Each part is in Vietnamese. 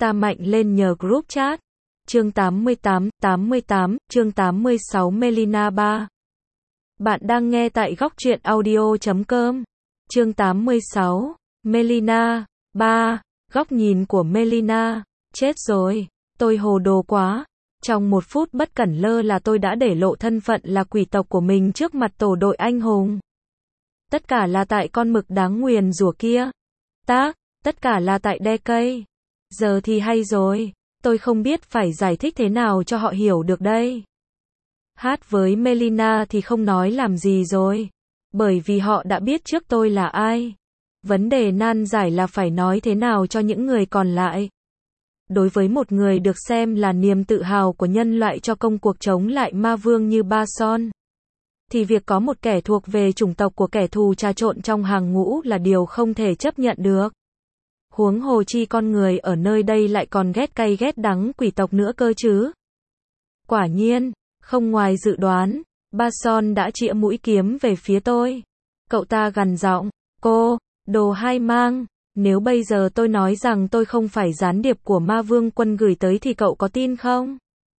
ta mạnh lên nhờ group chat. Chương 88, chương 86 Melina 3. Bạn đang nghe tại góc truyện audio.com. Chương 86, Melina 3. Góc nhìn của Melina. Chết rồi, tôi hồ đồ quá. Trong một phút bất cẩn lơ là tôi đã để lộ thân phận là quỷ tộc của mình trước mặt tổ đội anh hùng. Tất cả là tại con mực đáng nguyền rủa kia. Tất cả là tại đe cây. Giờ thì hay rồi, tôi không biết phải giải thích thế nào cho họ hiểu được đây. Hát với Melina thì không nói làm gì rồi, bởi vì họ đã biết trước tôi là ai. Vấn đề nan giải là phải nói thế nào cho những người còn lại. Đối với một người được xem là niềm tự hào của nhân loại cho công cuộc chống lại ma vương như Bason, thì việc có một kẻ thuộc về chủng tộc của kẻ thù trà trộn trong hàng ngũ là điều không thể chấp nhận được. Huống hồ chi con người ở nơi đây lại còn ghét cay ghét đắng quỷ tộc nữa cơ chứ. Quả nhiên, không ngoài dự đoán, Bason đã chĩa mũi kiếm về phía tôi. Cậu ta gằn giọng, cô, đồ hai mang, nếu bây giờ tôi nói rằng tôi không phải gián điệp của ma vương quân gửi tới thì cậu có tin không?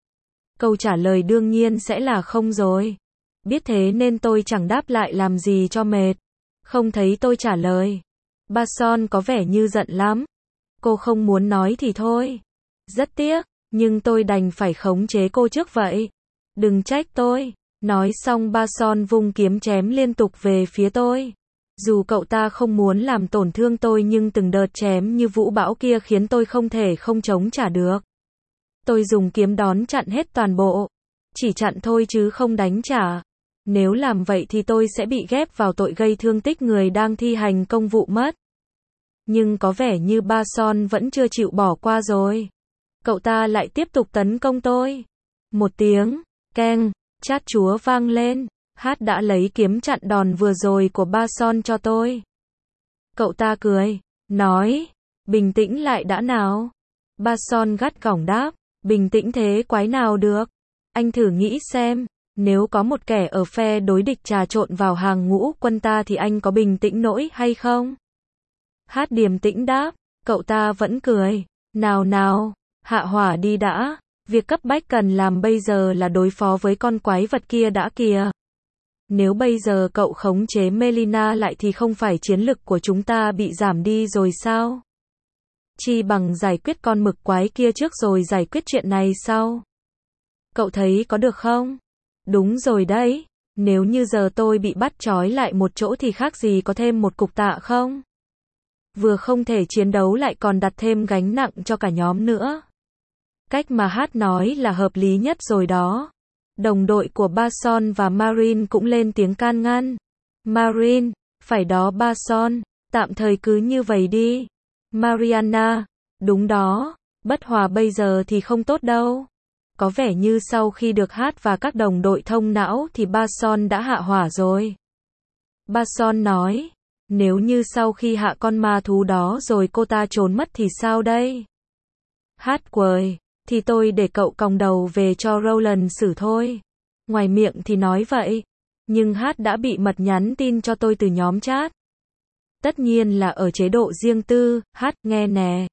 Câu trả lời đương nhiên sẽ là không rồi. Biết thế nên tôi chẳng đáp lại làm gì cho mệt. Không thấy tôi trả lời. Bason có vẻ như giận lắm. Cô không muốn nói thì thôi. Rất tiếc, nhưng tôi đành phải khống chế cô trước vậy. Đừng trách tôi. Nói xong Bason vung kiếm chém liên tục về phía tôi. Dù cậu ta không muốn làm tổn thương tôi nhưng từng đợt chém như vũ bão kia khiến tôi không thể không chống trả được. Tôi dùng kiếm đón chặn hết toàn bộ. Chỉ chặn thôi chứ không đánh trả. Nếu làm vậy thì tôi sẽ bị ghép vào tội gây thương tích người đang thi hành công vụ mất. Nhưng có vẻ như Bason vẫn chưa chịu bỏ qua rồi. Cậu ta lại tiếp tục tấn công tôi. Một tiếng, keng, chát chúa vang lên. Hát đã lấy kiếm chặn đòn vừa rồi của Bason cho tôi. Cậu ta cười, nói, bình tĩnh lại đã nào. Bason gắt gỏng đáp, bình tĩnh thế quái nào được. Anh thử nghĩ xem, nếu có một kẻ ở phe đối địch trà trộn vào hàng ngũ quân ta thì anh có bình tĩnh nổi hay không? Hát điềm tĩnh đáp, cậu ta vẫn cười, nào, hạ hỏa đi đã, việc cấp bách cần làm bây giờ là đối phó với con quái vật kia đã kìa. Nếu bây giờ cậu khống chế Melina lại thì không phải chiến lực của chúng ta bị giảm đi rồi sao? Chi bằng giải quyết con mực quái kia trước rồi giải quyết chuyện này sau. Cậu thấy có được không? Đúng rồi đấy, nếu như giờ tôi bị bắt trói lại một chỗ thì khác gì có thêm một cục tạ không? Vừa không thể chiến đấu lại còn đặt thêm gánh nặng cho cả nhóm nữa. Cách mà Hát nói là hợp lý nhất rồi đó. Đồng đội của Bason và Marine cũng lên tiếng can ngăn. Marine, phải đó Bason, tạm thời cứ như vậy đi. Mariana, đúng đó, bất hòa bây giờ thì không tốt đâu. Có vẻ như sau khi được Hát và các đồng đội thông não thì Bason đã hạ hỏa rồi. Bason nói, nếu như sau khi hạ con ma thú đó rồi cô ta trốn mất thì sao đây? Hát quời, thì tôi để cậu còng đầu về cho Roland xử thôi. Ngoài miệng thì nói vậy, nhưng Hát đã bị mật nhắn tin cho tôi từ nhóm chat. Tất nhiên là ở chế độ riêng tư. Hát, nghe nè.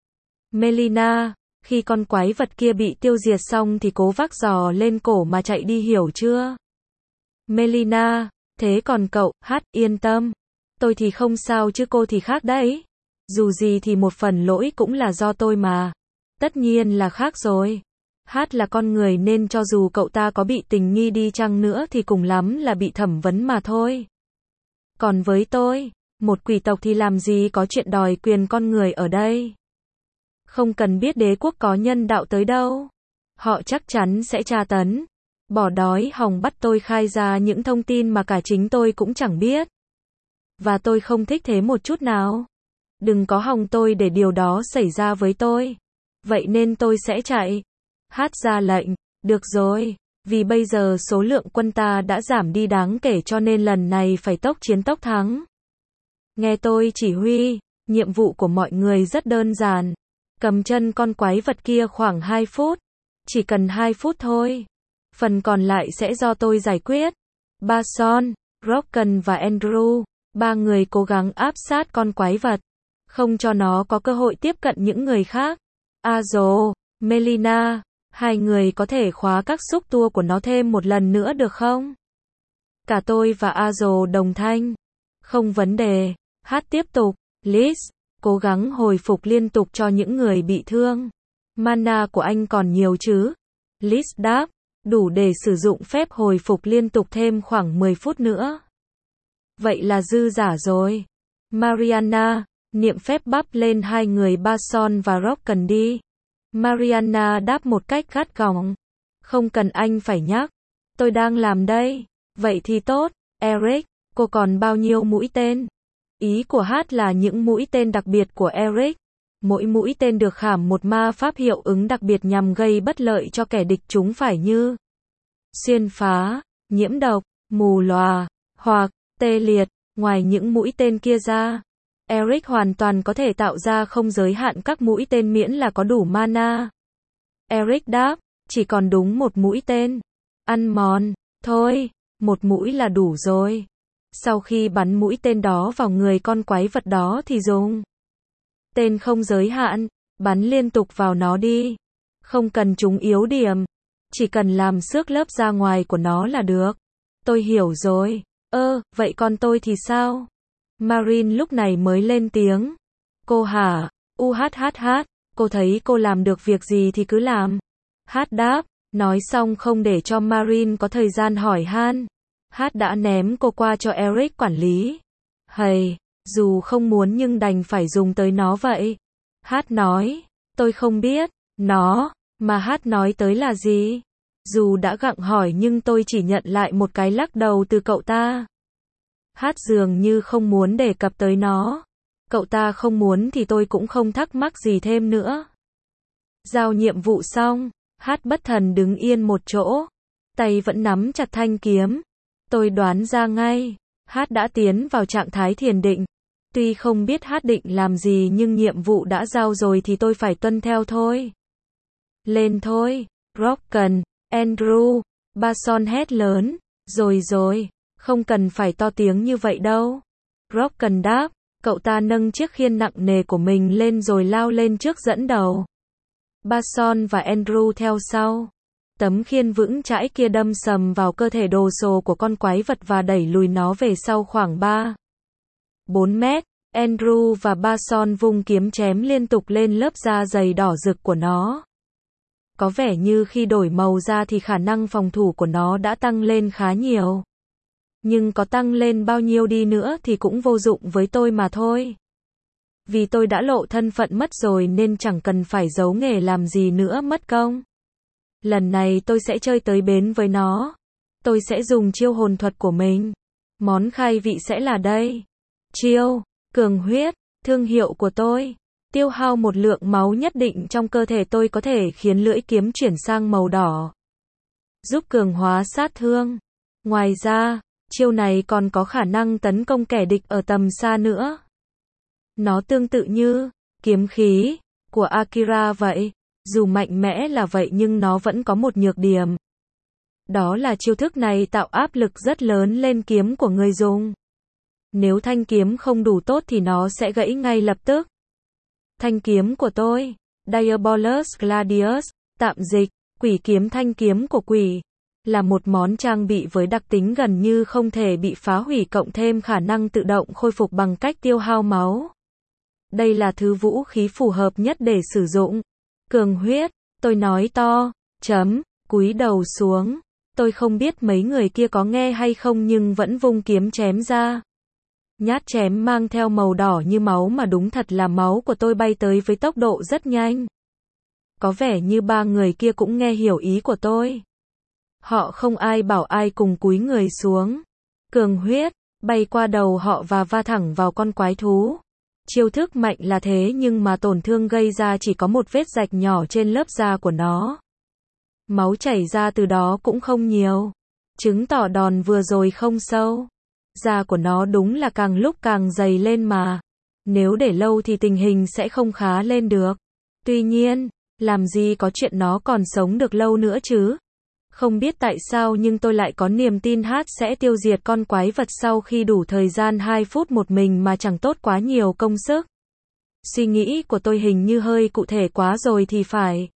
Melina, khi con quái vật kia bị tiêu diệt xong thì cố vác giò lên cổ mà chạy đi hiểu chưa? Melina, thế còn cậu? Hát, yên tâm. Tôi thì không sao chứ cô thì khác đấy. Dù gì thì một phần lỗi cũng là do tôi mà. Tất nhiên là khác rồi. Hát là con người nên cho dù cậu ta có bị tình nghi đi chăng nữa thì cùng lắm là bị thẩm vấn mà thôi. Còn với tôi, một quỷ tộc thì làm gì có chuyện đòi quyền con người ở đây. Không cần biết đế quốc có nhân đạo tới đâu. Họ chắc chắn sẽ tra tấn, bỏ đói hòng bắt tôi khai ra những thông tin mà cả chính tôi cũng chẳng biết. Và tôi không thích thế một chút nào. Đừng có hòng tôi để điều đó xảy ra với tôi. Vậy nên tôi sẽ chạy. Hát ra lệnh, được rồi, vì bây giờ số lượng quân ta đã giảm đi đáng kể cho nên lần này phải tốc chiến tốc thắng. Nghe tôi chỉ huy, nhiệm vụ của mọi người rất đơn giản. Cầm chân con quái vật kia khoảng 2 phút. Chỉ cần 2 phút thôi. Phần còn lại sẽ do tôi giải quyết. Bason, Rocken và Andrew, ba người cố gắng áp sát con quái vật. Không cho nó có cơ hội tiếp cận những người khác. Azo, Melina, hai người có thể khóa các xúc tua của nó thêm một lần nữa được không? Cả tôi và Azo đồng thanh. Không vấn đề. Hát tiếp tục. Liz, cố gắng hồi phục liên tục cho những người bị thương. Mana của anh còn nhiều chứ? Liz đáp. Đủ để sử dụng phép hồi phục liên tục thêm khoảng 10 phút nữa. Vậy là dư giả rồi. Mariana, niệm phép bắp lên hai người Basson và Rocken đi. Mariana đáp một cách gắt gỏng. Không cần anh phải nhắc. Tôi đang làm đây. Vậy thì tốt. Eric, cô còn bao nhiêu mũi tên? Ý của Hát là những mũi tên đặc biệt của Eric. Mỗi mũi tên được khảm một ma pháp hiệu ứng đặc biệt nhằm gây bất lợi cho kẻ địch, chúng phải như xuyên phá, nhiễm độc, mù lòa, hoặc tê liệt. Ngoài những mũi tên kia ra, Eric hoàn toàn có thể tạo ra không giới hạn các mũi tên miễn là có đủ mana. Eric đáp, chỉ còn đúng một mũi tên. Ăn mòn, thôi, một mũi là đủ rồi. Sau khi bắn mũi tên đó vào người con quái vật đó thì dùng tên không giới hạn, bắn liên tục vào nó đi. Không cần chúng yếu điểm, chỉ cần làm xước lớp da ngoài của nó là được. Tôi hiểu rồi. Vậy còn tôi thì sao? Marine lúc này mới lên tiếng. Cô hả? Cô thấy cô làm được việc gì thì cứ làm. Hát đáp, nói xong không để cho Marine có thời gian hỏi han. Hát đã ném cô qua cho Eric quản lý. Hầy, dù không muốn nhưng đành phải dùng tới nó vậy. Hát nói, tôi không biết, nó, mà Hát nói tới là gì? Dù đã gặng hỏi nhưng tôi chỉ nhận lại một cái lắc đầu từ cậu ta. Hát dường như không muốn đề cập tới nó. Cậu ta không muốn thì tôi cũng không thắc mắc gì thêm nữa. Giao nhiệm vụ xong, Hát bất thần đứng yên một chỗ. Tay vẫn nắm chặt thanh kiếm. Tôi đoán ra ngay, Hát đã tiến vào trạng thái thiền định. Tuy không biết Hát định làm gì nhưng nhiệm vụ đã giao rồi thì tôi phải tuân theo thôi. Lên thôi, Rocken, Andrew, Basson hét lớn. Rồi, không cần phải to tiếng như vậy đâu. Rocken đáp, cậu ta nâng chiếc khiên nặng nề của mình lên rồi lao lên trước dẫn đầu. Basson và Andrew theo sau. Tấm khiên vững chãi kia đâm sầm vào cơ thể đồ sộ của con quái vật và đẩy lùi nó về sau khoảng 4 mét. Andrew và Basson vung kiếm chém liên tục lên lớp da dày đỏ rực của nó. Có vẻ như khi đổi màu da thì khả năng phòng thủ của nó đã tăng lên khá nhiều. Nhưng có tăng lên bao nhiêu đi nữa thì cũng vô dụng với tôi mà thôi. Vì tôi đã lộ thân phận mất rồi nên chẳng cần phải giấu nghề làm gì nữa mất công. Lần này tôi sẽ chơi tới bến với nó. Tôi sẽ dùng chiêu hồn thuật của mình. Món khai vị sẽ là đây. Chiêu, cường huyết, thương hiệu của tôi. Tiêu hao một lượng máu nhất định trong cơ thể tôi có thể khiến lưỡi kiếm chuyển sang màu đỏ. Giúp cường hóa sát thương. Ngoài ra, chiêu này còn có khả năng tấn công kẻ địch ở tầm xa nữa. Nó tương tự như kiếm khí của Akira vậy. Dù mạnh mẽ là vậy nhưng nó vẫn có một nhược điểm. Đó là chiêu thức này tạo áp lực rất lớn lên kiếm của người dùng. Nếu thanh kiếm không đủ tốt thì nó sẽ gãy ngay lập tức. Thanh kiếm của tôi, Diabolus Gladius, tạm dịch, quỷ kiếm, thanh kiếm của quỷ, là một món trang bị với đặc tính gần như không thể bị phá hủy cộng thêm khả năng tự động khôi phục bằng cách tiêu hao máu. Đây là thứ vũ khí phù hợp nhất để sử dụng. Cường huyết, tôi nói to, cúi đầu xuống. Tôi không biết mấy người kia có nghe hay không nhưng vẫn vung kiếm chém ra. Nhát chém mang theo màu đỏ như máu mà đúng thật là máu của tôi bay tới với tốc độ rất nhanh. Có vẻ như ba người kia cũng nghe hiểu ý của tôi. Họ không ai bảo ai cùng cúi người xuống. Cường huyết, bay qua đầu họ và va thẳng vào con quái thú. Chiêu thức mạnh là thế nhưng mà tổn thương gây ra chỉ có một vết rạch nhỏ trên lớp da của nó. Máu chảy ra từ đó cũng không nhiều. Chứng tỏ đòn vừa rồi không sâu. Da của nó đúng là càng lúc càng dày lên mà. Nếu để lâu thì tình hình sẽ không khá lên được. Tuy nhiên, làm gì có chuyện nó còn sống được lâu nữa chứ. Không biết tại sao nhưng tôi lại có niềm tin Hát sẽ tiêu diệt con quái vật sau khi đủ thời gian 2 phút một mình mà chẳng tốn quá nhiều công sức. Suy nghĩ của tôi hình như hơi cụ thể quá rồi thì phải.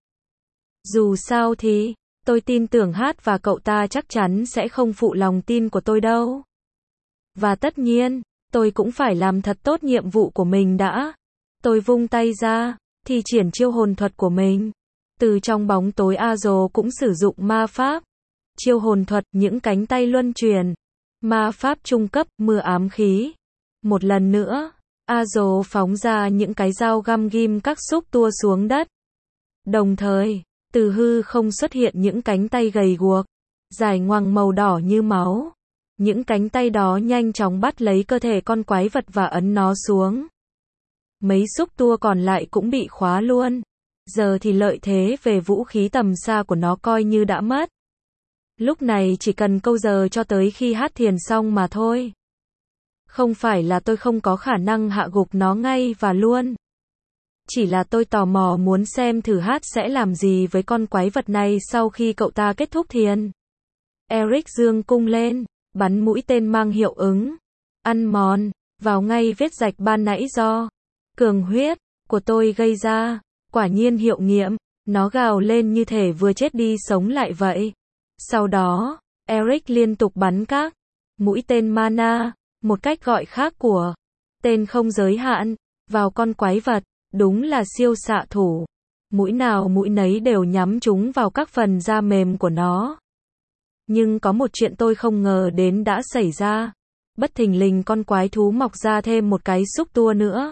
Dù sao thì, tôi tin tưởng Hát và cậu ta chắc chắn sẽ không phụ lòng tin của tôi đâu. Và tất nhiên, tôi cũng phải làm thật tốt nhiệm vụ của mình đã. Tôi vung tay ra, thi triển chiêu hồn thuật của mình. Từ trong bóng tối Azo cũng sử dụng ma pháp. Chiêu hồn thuật, những cánh tay luân chuyển. Ma pháp trung cấp, mưa ám khí. Một lần nữa, Azo phóng ra những cái dao găm ghim các xúc tua xuống đất. Đồng thời, từ hư không xuất hiện những cánh tay gầy guộc, dài ngoằng màu đỏ như máu. Những cánh tay đó nhanh chóng bắt lấy cơ thể con quái vật và ấn nó xuống. Mấy xúc tua còn lại cũng bị khóa luôn. Giờ thì lợi thế về vũ khí tầm xa của nó coi như đã mất. Lúc này chỉ cần câu giờ cho tới khi Hát thiền xong mà thôi. Không phải là tôi không có khả năng hạ gục nó ngay và luôn. Chỉ là tôi tò mò muốn xem thử Hát sẽ làm gì với con quái vật này sau khi cậu ta kết thúc thiền. Eric giương cung lên, bắn mũi tên mang hiệu ứng. Ăn mòn, vào ngay vết rạch ban nãy do cường huyết của tôi gây ra. Quả nhiên hiệu nghiệm, nó gào lên như thể vừa chết đi sống lại vậy. Sau đó, Eric liên tục bắn các mũi tên mana, một cách gọi khác của tên không giới hạn, vào con quái vật. Đúng là siêu xạ thủ. Mũi nào mũi nấy đều nhắm trúng vào các phần da mềm của nó. Nhưng có một chuyện tôi không ngờ đến đã xảy ra. Bất thình lình con quái thú mọc ra thêm một cái xúc tua nữa.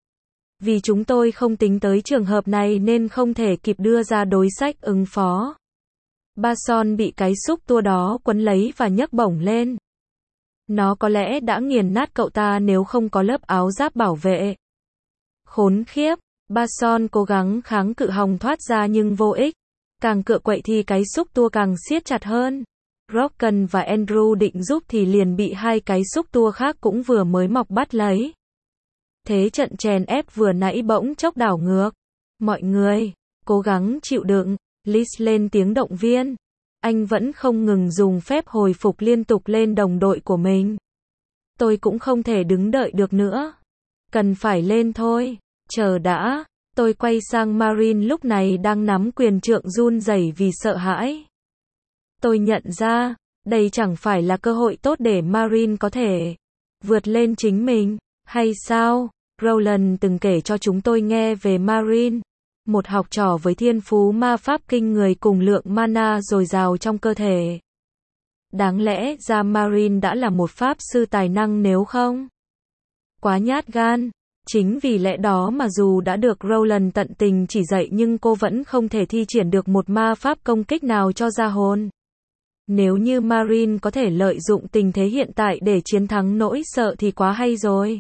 Vì chúng tôi không tính tới trường hợp này nên không thể kịp đưa ra đối sách ứng phó. Bason bị cái xúc tua đó quấn lấy và nhấc bổng lên. Nó có lẽ đã nghiền nát cậu ta nếu không có lớp áo giáp bảo vệ. Khốn khiếp, Bason cố gắng kháng cự hòng thoát ra nhưng vô ích. Càng cựa quậy thì cái xúc tua càng siết chặt hơn. Rocken và Andrew định giúp thì liền bị hai cái xúc tua khác cũng vừa mới mọc bắt lấy. Thế trận chèn ép vừa nãy bỗng chốc đảo ngược. Mọi người, cố gắng chịu đựng, Liz lên tiếng động viên. Anh vẫn không ngừng dùng phép hồi phục liên tục lên đồng đội của mình. Tôi cũng không thể đứng đợi được nữa. Cần phải lên thôi. Chờ đã, tôi quay sang Marine lúc này đang nắm quyền trượng run rẩy vì sợ hãi. Tôi nhận ra, đây chẳng phải là cơ hội tốt để Marine có thể vượt lên chính mình, hay sao? Roland từng kể cho chúng tôi nghe về Marine, một học trò với thiên phú ma pháp kinh người cùng lượng mana dồi dào trong cơ thể. Đáng lẽ ra Marine đã là một pháp sư tài năng nếu không quá nhát gan. Chính vì lẽ đó mà dù đã được Roland tận tình chỉ dạy nhưng cô vẫn không thể thi triển được một ma pháp công kích nào cho ra hồn. Nếu như Marine có thể lợi dụng tình thế hiện tại để chiến thắng nỗi sợ thì quá hay rồi.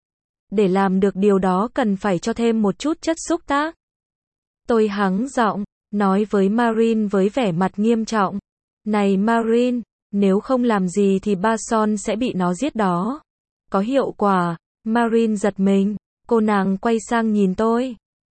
Để làm được điều đó cần phải cho thêm một chút chất xúc tác. Tôi hắng giọng, nói với Marine với vẻ mặt nghiêm trọng. Này Marine, nếu không làm gì thì Bason sẽ bị nó giết đó. Có hiệu quả. Marine giật mình, cô nàng quay sang nhìn tôi.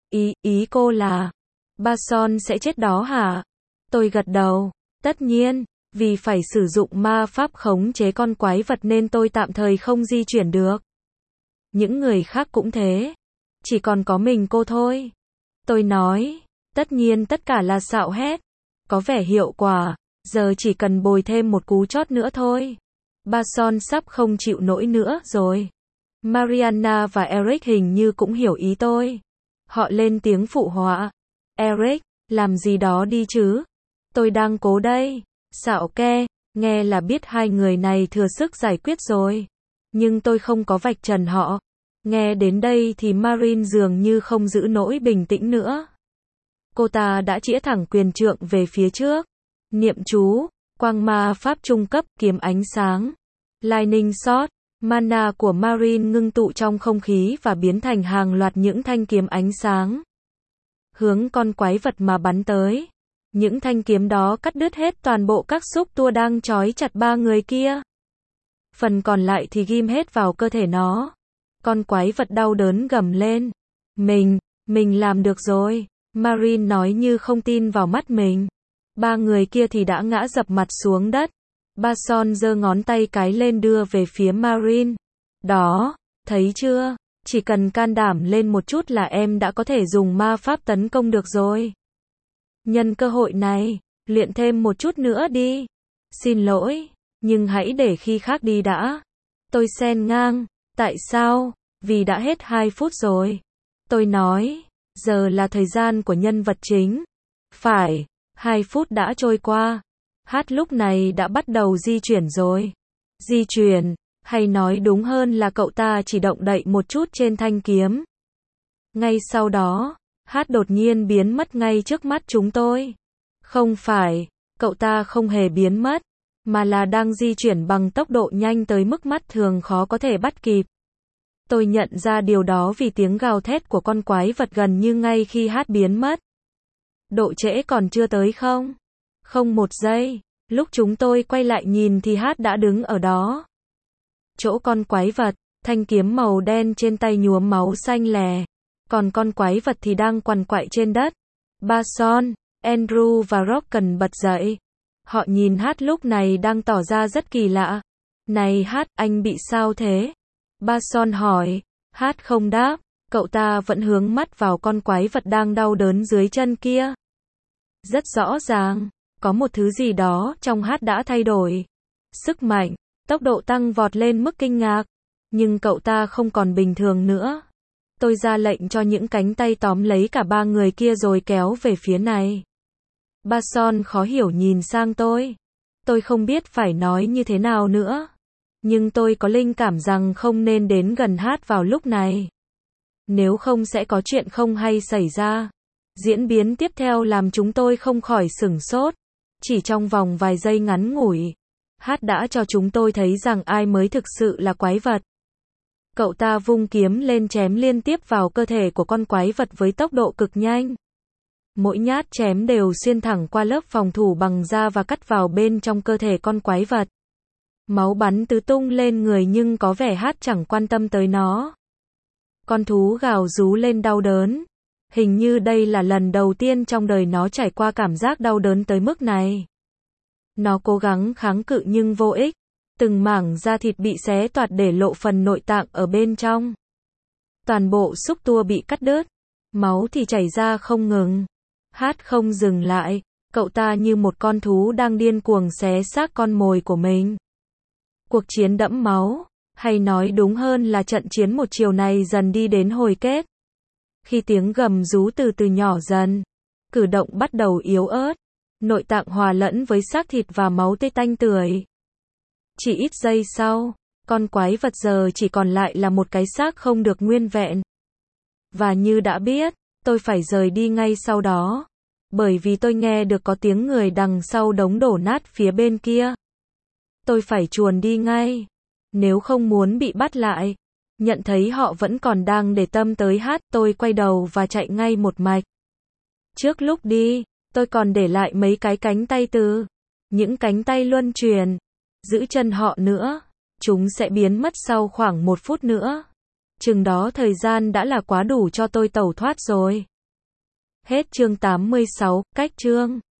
Ý cô là, Bason sẽ chết đó hả? Tôi gật đầu, tất nhiên, vì phải sử dụng ma pháp khống chế con quái vật nên tôi tạm thời không di chuyển được. Những người khác cũng thế, chỉ còn có mình cô thôi. Tôi nói, tất nhiên tất cả là xạo hết, có vẻ hiệu quả, giờ chỉ cần bồi thêm một cú chót nữa thôi. Bason sắp không chịu nổi nữa rồi. Mariana và Eric hình như cũng hiểu ý tôi. Họ lên tiếng phụ họa. Eric, làm gì đó đi chứ. Tôi đang cố đây. Xạo ke, nghe là biết hai người này thừa sức giải quyết rồi. Nhưng tôi không có vạch trần họ. Nghe đến đây thì Marine dường như không giữ nổi bình tĩnh nữa. Cô ta đã chĩa thẳng quyền trượng về phía trước. Niệm chú, quang ma pháp trung cấp kiếm ánh sáng. Lightning Shot. Mana của Marine ngưng tụ trong không khí và biến thành hàng loạt những thanh kiếm ánh sáng. Hướng con quái vật mà bắn tới. Những thanh kiếm đó cắt đứt hết toàn bộ các xúc tua đang trói chặt ba người kia. Phần còn lại thì ghim hết vào cơ thể nó. Con quái vật đau đớn gầm lên. Mình làm được rồi. Marine nói như không tin vào mắt mình. Ba người kia thì đã ngã dập mặt xuống đất. Bason giơ ngón tay cái lên đưa về phía Marine. Đó, thấy chưa? Chỉ cần can đảm lên một chút là em đã có thể dùng ma pháp tấn công được rồi. Nhân cơ hội này, luyện thêm một chút nữa đi. Xin lỗi, nhưng hãy để khi khác đi đã. Tôi xen ngang, tại sao? Vì đã hết 2 phút rồi. Tôi nói, giờ là thời gian của nhân vật chính. Phải, 2 phút đã trôi qua. Hát lúc này đã bắt đầu di chuyển rồi. Di chuyển, hay nói đúng hơn là cậu ta chỉ động đậy một chút trên thanh kiếm. Ngay sau đó, Hát đột nhiên biến mất ngay trước mắt chúng tôi. Không phải, cậu ta không hề biến mất, mà là đang di chuyển bằng tốc độ nhanh tới mức mắt thường khó có thể bắt kịp. Tôi nhận ra điều đó vì tiếng gào thét của con quái vật gần như ngay khi Hát biến mất. Độ trễ còn chưa tới không? Không 1 giây. Lúc chúng tôi quay lại nhìn thì Hát đã đứng ở đó. Chỗ con quái vật, thanh kiếm màu đen trên tay nhuốm máu xanh lè. Còn con quái vật thì đang quằn quại trên đất. Barson, Andrew và Rocken bật dậy. Họ nhìn Hát lúc này đang tỏ ra rất kỳ lạ. Này Hát, anh bị sao thế? Barson hỏi. Hát không đáp. Cậu ta vẫn hướng mắt vào con quái vật đang đau đớn dưới chân kia. Rất rõ ràng, có một thứ gì đó trong Hát đã thay đổi. Sức mạnh, tốc độ tăng vọt lên mức kinh ngạc. Nhưng cậu ta không còn bình thường nữa. Tôi ra lệnh cho những cánh tay tóm lấy cả 3 người kia rồi kéo về phía này. Barson khó hiểu nhìn sang tôi. Tôi không biết phải nói như thế nào nữa. Nhưng tôi có linh cảm rằng không nên đến gần Hát vào lúc này. Nếu không sẽ có chuyện không hay xảy ra. Diễn biến tiếp theo làm chúng tôi không khỏi sửng sốt. Chỉ trong vòng vài giây ngắn ngủi, Hát đã cho chúng tôi thấy rằng ai mới thực sự là quái vật. Cậu ta vung kiếm lên chém liên tiếp vào cơ thể của con quái vật với tốc độ cực nhanh. Mỗi nhát chém đều xuyên thẳng qua lớp phòng thủ bằng da và cắt vào bên trong cơ thể con quái vật. Máu bắn tứ tung lên người nhưng có vẻ Hát chẳng quan tâm tới nó. Con thú gào rú lên đau đớn. Hình như đây là lần đầu tiên trong đời nó trải qua cảm giác đau đớn tới mức này. Nó cố gắng kháng cự nhưng vô ích. Từng mảng da thịt bị xé toạc để lộ phần nội tạng ở bên trong. Toàn bộ xúc tua bị cắt đứt. Máu thì chảy ra không ngừng. Hát không dừng lại. Cậu ta như một con thú đang điên cuồng xé xác con mồi của mình. Cuộc chiến đẫm máu, hay nói đúng hơn là trận chiến một chiều này dần đi đến hồi kết. Khi tiếng gầm rú từ từ nhỏ dần, cử động bắt đầu yếu ớt, nội tạng hòa lẫn với xác thịt và máu tươi tanh tưởi. Chỉ ít giây sau, con quái vật giờ chỉ còn lại là một cái xác không được nguyên vẹn. Và như đã biết, tôi phải rời đi ngay sau đó, bởi vì tôi nghe được có tiếng người đằng sau đống đổ nát phía bên kia. Tôi phải chuồn đi ngay, nếu không muốn bị bắt lại. Nhận thấy họ vẫn còn đang để tâm tới Hát, tôi quay đầu và chạy ngay một mạch. Trước lúc đi, tôi còn để lại mấy cái cánh tay những cánh tay luân truyền. Giữ chân họ nữa, chúng sẽ biến mất sau khoảng 1 phút nữa. Chừng đó thời gian đã là quá đủ cho tôi tẩu thoát rồi. Hết chương 86, cách chương.